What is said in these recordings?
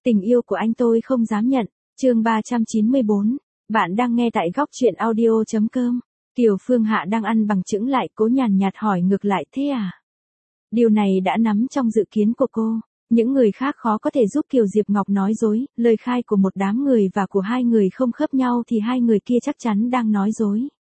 Tình yêu của anh tôi không dám nhận. Chương 394. Bạn đang nghe tại góc truyện audio.com. Kiều Phương Hạ đang ăn bằng chững lại, cố nhàn nhạt hỏi ngược lại, thế à? Điều này đã nằm trong dự kiến của cô. Những người khác khó có thể giúp Kiều Diệp Ngọc nói dối, lời khai của một đám người và của hai người không khớp nhau thì hai người kia chắc chắn đang nói dối.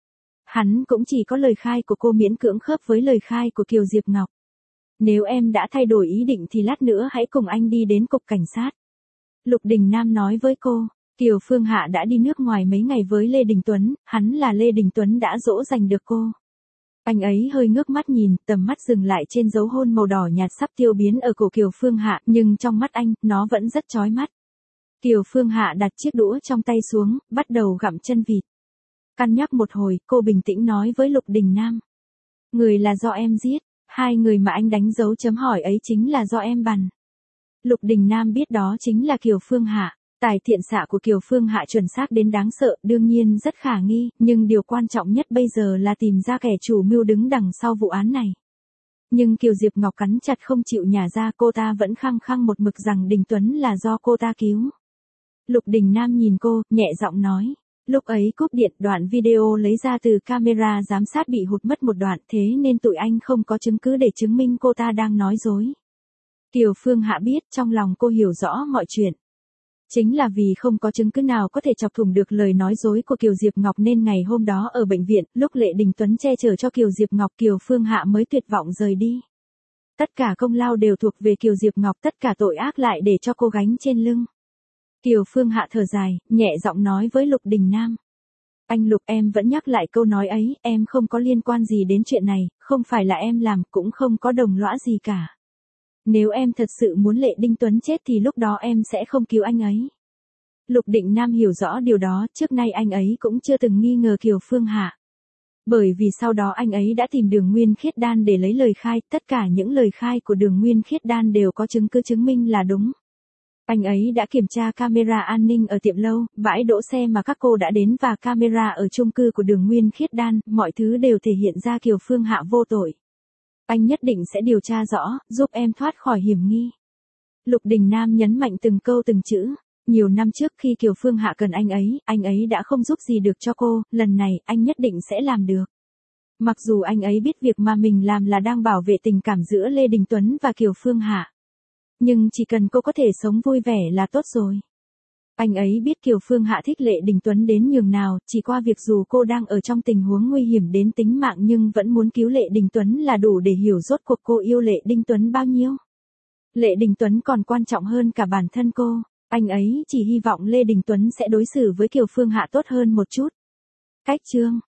Hắn cũng chỉ có lời khai của cô miễn cưỡng khớp với lời khai của Kiều Diệp Ngọc. Nếu em đã thay đổi ý định thì lát nữa hãy cùng anh đi đến cục cảnh sát. Lục Đình Nam nói với cô. Kiều Phương Hạ đã đi nước ngoài mấy ngày với Lê Đình Tuấn, hắn là Lê Đình Tuấn đã dỗ dành được cô. Anh ấy hơi ngước mắt nhìn, tầm mắt dừng lại trên dấu hôn màu đỏ nhạt sắp tiêu biến ở cổ Kiều Phương Hạ, nhưng trong mắt anh, nó vẫn rất chói mắt. Kiều Phương Hạ đặt chiếc đũa trong tay xuống, bắt đầu gặm chân vịt. Cân nhắc một hồi, cô bình tĩnh nói với Lục Đình Nam. Người là do em giết, hai người mà anh đánh dấu chấm hỏi ấy chính là do em bắn. Lục Đình Nam biết đó chính là Kiều Phương Hạ. Tài thiện xạ của Kiều Phương Hạ chuẩn xác đến đáng sợ, đương nhiên rất khả nghi, nhưng điều quan trọng nhất bây giờ là tìm ra kẻ chủ mưu đứng đằng sau vụ án này. Nhưng Kiều Diệp Ngọc cắn chặt không chịu nhả ra, cô ta vẫn khăng khăng một mực rằng Đình Tuấn là do cô ta cứu. Lục Đình Nam nhìn cô, nhẹ giọng nói. Lúc ấy cúp điện, đoạn video lấy ra từ camera giám sát bị hụt mất một đoạn, thế nên tụi anh không có chứng cứ để chứng minh cô ta đang nói dối. Kiều Phương Hạ biết, trong lòng cô hiểu rõ mọi chuyện. Chính là vì không có chứng cứ nào có thể chọc thủng được lời nói dối của Kiều Diệp Ngọc nên ngày hôm đó ở bệnh viện, lúc Lệ Đình Tuấn che chở cho Kiều Diệp Ngọc, Kiều Phương Hạ mới tuyệt vọng rời đi. Tất cả công lao đều thuộc về Kiều Diệp Ngọc, tất cả tội ác lại để cho cô gánh trên lưng. Kiều Phương Hạ thở dài, nhẹ giọng nói với Lục Đình Nam. Anh Lục, em vẫn nhắc lại câu nói ấy, em không có liên quan gì đến chuyện này, không phải là em làm, cũng không có đồng lõa gì cả. Nếu em thật sự muốn Lệ Đình Tuấn chết thì lúc đó em sẽ không cứu anh ấy. Lục Đình Nam hiểu rõ điều đó, trước nay anh ấy cũng chưa từng nghi ngờ Kiều Phương Hạ. Bởi vì sau đó anh ấy đã tìm Đường Nguyên Khiết Đan để lấy lời khai, tất cả những lời khai của Đường Nguyên Khiết Đan đều có chứng cứ chứng minh là đúng. Anh ấy đã kiểm tra camera an ninh ở tiệm lâu, bãi đỗ xe mà các cô đã đến và camera ở chung cư của Đường Nguyên Khiết Đan, mọi thứ đều thể hiện ra Kiều Phương Hạ vô tội. Anh nhất định sẽ điều tra rõ, giúp em thoát khỏi hiểm nghi. Lục Đình Nam nhấn mạnh từng câu từng chữ. Nhiều năm trước khi Kiều Phương Hạ cần anh ấy đã không giúp gì được cho cô, lần này anh nhất định sẽ làm được. Mặc dù anh ấy biết việc mà mình làm là đang bảo vệ tình cảm giữa Lê Đình Tuấn và Kiều Phương Hạ. Nhưng chỉ cần cô có thể sống vui vẻ là tốt rồi. Anh ấy biết Kiều Phương Hạ thích Lệ Đình Tuấn đến nhường nào, chỉ qua việc dù cô đang ở trong tình huống nguy hiểm đến tính mạng nhưng vẫn muốn cứu Lệ Đình Tuấn là đủ để hiểu rốt cuộc cô yêu Lệ Đình Tuấn bao nhiêu. Lệ Đình Tuấn còn quan trọng hơn cả bản thân cô, anh ấy chỉ hy vọng Lê Đình Tuấn sẽ đối xử với Kiều Phương Hạ tốt hơn một chút. Cách chương